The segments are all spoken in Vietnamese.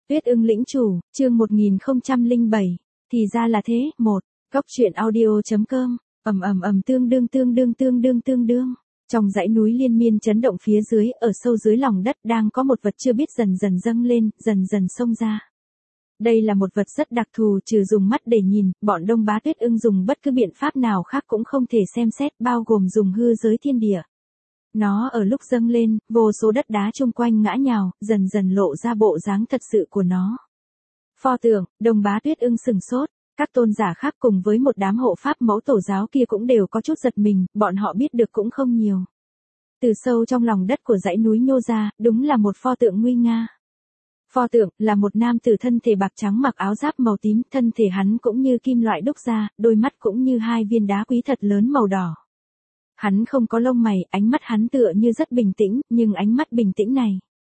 Tuyết ưng lĩnh chủ, chương 1007. Thì ra là thế, một. Góc truyện audio.com. Tương đương. Trong dãy núi liên miên chấn động phía dưới, ở sâu dưới lòng đất đang có một vật chưa biết dần dần dâng lên, dần dần xông ra. Đây là một vật rất đặc thù, trừ dùng mắt để nhìn, bọn Đông Bá Tuyết ưng dùng bất cứ biện pháp nào khác cũng không thể xem xét, bao gồm dùng hư giới thiên địa. Nó ở lúc dâng lên, vô số đất đá chung quanh ngã nhào, dần dần lộ ra bộ dáng thật sự của nó. Pho tượng, Đông Bá Tuyết ưng sừng sốt, các tôn giả khác cùng với một đám hộ pháp mẫu tổ giáo kia cũng đều có chút giật mình, bọn họ biết được cũng không nhiều. Từ sâu trong lòng đất của dãy núi nhô ra, đúng là một pho tượng nguy nga. Pho tượng là một nam tử thân thể bạc trắng mặc áo giáp màu tím, thân thể hắn cũng như kim loại đúc ra, đôi mắt cũng như hai viên đá quý thật lớn màu đỏ. Hắn không có lông mày, ánh mắt hắn tựa như rất bình tĩnh, nhưng ánh mắt bình tĩnh này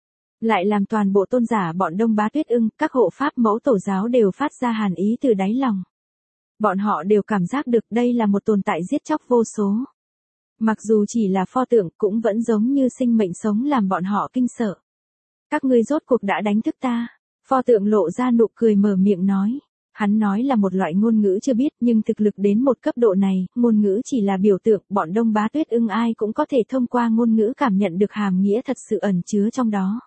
lại làm toàn bộ tôn giả bọn Đông Bá Tuyết ưng, các hộ pháp mẫu tổ giáo đều phát ra hàn ý từ đáy lòng. Bọn họ đều cảm giác được đây là một tồn tại giết chóc vô số. Mặc dù chỉ là pho tượng cũng vẫn giống như sinh mệnh sống làm bọn họ kinh sợ. Các ngươi rốt cuộc đã đánh thức ta. Pho tượng lộ ra nụ cười mở miệng nói. Hắn nói là một loại ngôn ngữ chưa biết nhưng thực lực đến một cấp độ này, ngôn ngữ chỉ là biểu tượng, bọn Đông Bá Tuyết ưng ai cũng có thể thông qua ngôn ngữ cảm nhận được hàm nghĩa thật sự ẩn chứa trong đó.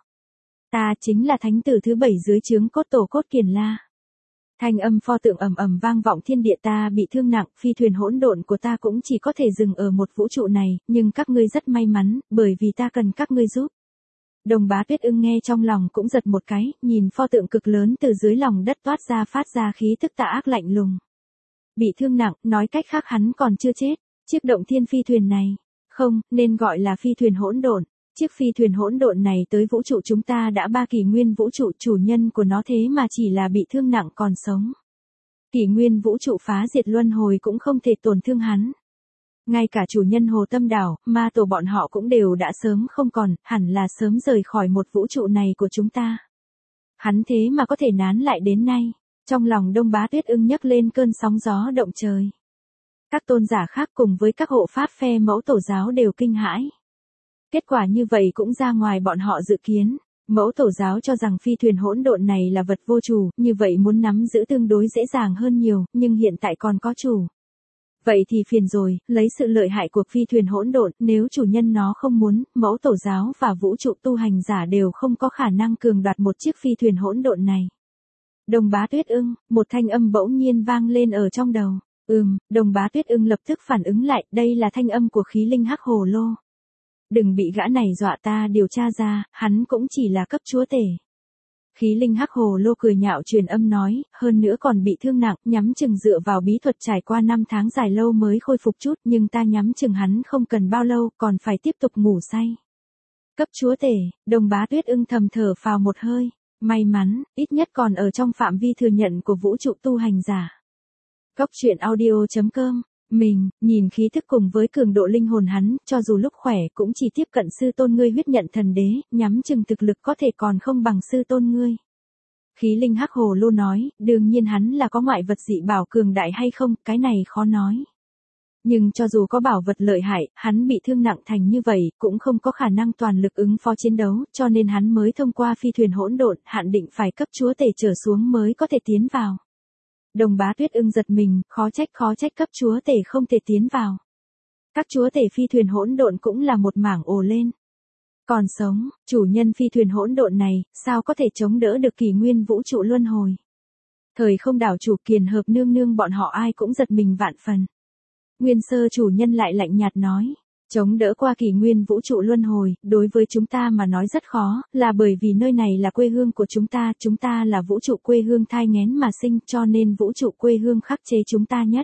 Ta chính là thánh tử thứ 7 dưới trướng cốt tổ Cốt Kiền La. Thanh âm pho tượng ầm ầm vang vọng thiên địa, ta bị thương nặng, phi thuyền hỗn độn của ta cũng chỉ có thể dừng ở một vũ trụ này, nhưng các ngươi rất may mắn, bởi vì ta cần các ngươi giúp. Đông Bá Tuyết ưng nghe trong lòng cũng giật một cái, nhìn pho tượng cực lớn từ dưới lòng đất toát ra phát ra khí tức tà ác lạnh lùng. Bị thương nặng, nói cách khác hắn còn chưa chết. Chiếc động thiên phi thuyền này, không, nên gọi là phi thuyền hỗn độn. Chiếc phi thuyền hỗn độn này tới vũ trụ chúng ta đã 3 kỷ nguyên vũ trụ, chủ nhân của nó thế mà chỉ là bị thương nặng còn sống. Kỷ nguyên vũ trụ phá diệt luân hồi cũng không thể tổn thương hắn. Ngay cả chủ nhân Hồ Tâm Đảo, ma tổ bọn họ cũng đều đã sớm không còn, hẳn là sớm rời khỏi một vũ trụ này của chúng ta. Hắn thế mà có thể nán lại đến nay. Trong lòng Đông Bá Tuyết ưng nhấc lên cơn sóng gió động trời. Các tôn giả khác cùng với các hộ pháp phe mẫu tổ giáo đều kinh hãi. Kết quả như vậy cũng ra ngoài bọn họ dự kiến. Mẫu tổ giáo cho rằng phi thuyền hỗn độn này là vật vô chủ, như vậy muốn nắm giữ tương đối dễ dàng hơn nhiều, nhưng hiện tại còn có chủ. Vậy thì phiền rồi, lấy sự lợi hại của phi thuyền hỗn độn, nếu chủ nhân nó không muốn, mẫu tổ giáo và vũ trụ tu hành giả đều không có khả năng cường đoạt một chiếc phi thuyền hỗn độn này. Đông Bá Tuyết ưng, một thanh âm bỗng nhiên vang lên ở trong đầu. Đông Bá Tuyết ưng lập tức phản ứng lại, đây là thanh âm của khí linh hắc hồ lô. Đừng bị gã này dọa, ta điều tra ra, hắn cũng chỉ là cấp chúa tể. Khí linh hắc hồ lô cười nhạo truyền âm nói, hơn nữa còn bị thương nặng, nhắm chừng dựa vào bí thuật trải qua 5 tháng dài lâu mới khôi phục chút, nhưng ta nhắm chừng hắn không cần bao lâu, còn phải tiếp tục ngủ say. Cấp chúa tể, Đông Bá Tuyết ưng thầm thở phào một hơi, may mắn, ít nhất còn ở trong phạm vi thừa nhận của vũ trụ tu hành giả. Góc truyện audio.com. Mình, nhìn khí thức cùng với cường độ linh hồn hắn, cho dù lúc khỏe cũng chỉ tiếp cận sư tôn ngươi huyết nhận thần đế, nhắm chừng thực lực có thể còn không bằng sư tôn ngươi. Khí linh hắc hồ lô nói, đương nhiên hắn là có ngoại vật dị bảo cường đại hay không, cái này khó nói. Nhưng cho dù có bảo vật lợi hại, hắn bị thương nặng thành như vậy, cũng không có khả năng toàn lực ứng phó chiến đấu, cho nên hắn mới thông qua phi thuyền hỗn độn, hạn định phải cấp chúa tể trở xuống mới có thể tiến vào. Đông Bá Tuyết ưng giật mình, khó trách cấp chúa tể không thể tiến vào. Các chúa tể phi thuyền hỗn độn cũng là một mảng ồ lên. Còn sống, chủ nhân phi thuyền hỗn độn này, sao có thể chống đỡ được kỷ nguyên vũ trụ luân hồi. Thời không đảo chủ Kiền Hợp nương nương bọn họ ai cũng giật mình vạn phần. Nguyên sơ chủ nhân lại lạnh nhạt nói. Chống đỡ qua kỷ nguyên vũ trụ luân hồi, đối với chúng ta mà nói rất khó, là bởi vì nơi này là quê hương của chúng ta là vũ trụ quê hương thai nghén mà sinh, cho nên vũ trụ quê hương khắc chế chúng ta nhất.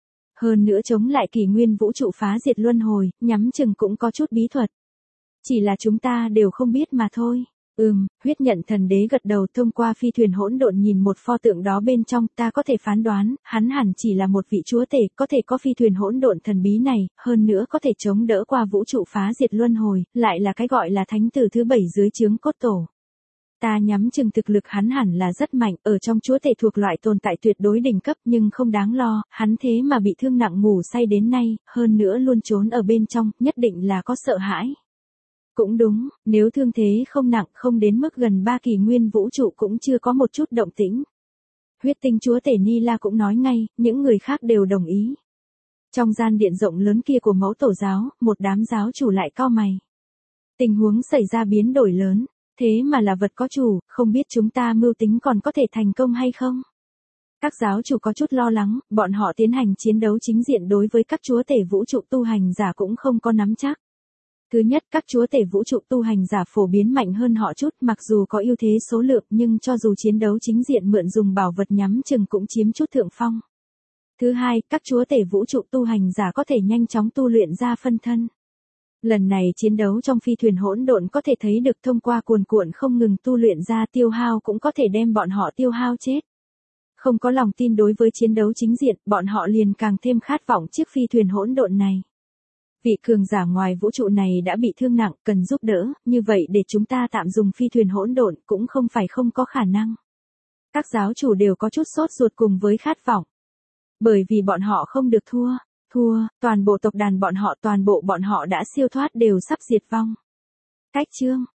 Hơn nữa chống lại kỷ nguyên vũ trụ phá diệt luân hồi, nhắm chừng cũng có chút bí thuật. Chỉ là chúng ta đều không biết mà thôi. Huyết nhận thần đế gật đầu, thông qua phi thuyền hỗn độn nhìn một pho tượng đó bên trong, ta có thể phán đoán, hắn hẳn chỉ là một vị chúa tể, có thể có phi thuyền hỗn độn thần bí này, hơn nữa có thể chống đỡ qua vũ trụ phá diệt luân hồi, lại là cái gọi là thánh tử thứ 7 dưới trướng cốt tổ. Ta nhắm chừng thực lực hắn hẳn là rất mạnh, ở trong chúa tể thuộc loại tồn tại tuyệt đối đỉnh cấp, nhưng không đáng lo, hắn thế mà bị thương nặng ngủ say đến nay, hơn nữa luôn trốn ở bên trong, nhất định là có sợ hãi. Cũng đúng, nếu thương thế không nặng không đến mức gần 3 kỷ nguyên vũ trụ cũng chưa có một chút động tĩnh. Huyết tinh chúa tể Nila cũng nói ngay, những người khác đều đồng ý. Trong gian điện rộng lớn kia của mẫu tổ giáo, một đám giáo chủ lại cau mày. Tình huống xảy ra biến đổi lớn, thế mà là vật có chủ, không biết chúng ta mưu tính còn có thể thành công hay không? Các giáo chủ có chút lo lắng, bọn họ tiến hành chiến đấu chính diện đối với các chúa tể vũ trụ tu hành giả cũng không có nắm chắc. Thứ nhất, các chúa tể vũ trụ tu hành giả phổ biến mạnh hơn họ chút, mặc dù có ưu thế số lượng nhưng cho dù chiến đấu chính diện mượn dùng bảo vật nhắm chừng cũng chiếm chút thượng phong. Thứ hai, các chúa tể vũ trụ tu hành giả có thể nhanh chóng tu luyện ra phân thân. Lần này chiến đấu trong phi thuyền hỗn độn có thể thấy được thông qua cuồn cuộn không ngừng tu luyện ra tiêu hao cũng có thể đem bọn họ tiêu hao chết. Không có lòng tin đối với chiến đấu chính diện, bọn họ liền càng thêm khát vọng chiếc phi thuyền hỗn độn này. Vị cường giả ngoài vũ trụ này đã bị thương nặng, cần giúp đỡ, như vậy để chúng ta tạm dùng phi thuyền hỗn độn cũng không phải không có khả năng. Các giáo chủ đều có chút sốt ruột cùng với khát vọng. Bởi vì bọn họ không được thua, toàn bộ tộc đàn bọn họ đã siêu thoát đều sắp diệt vong. Cách chương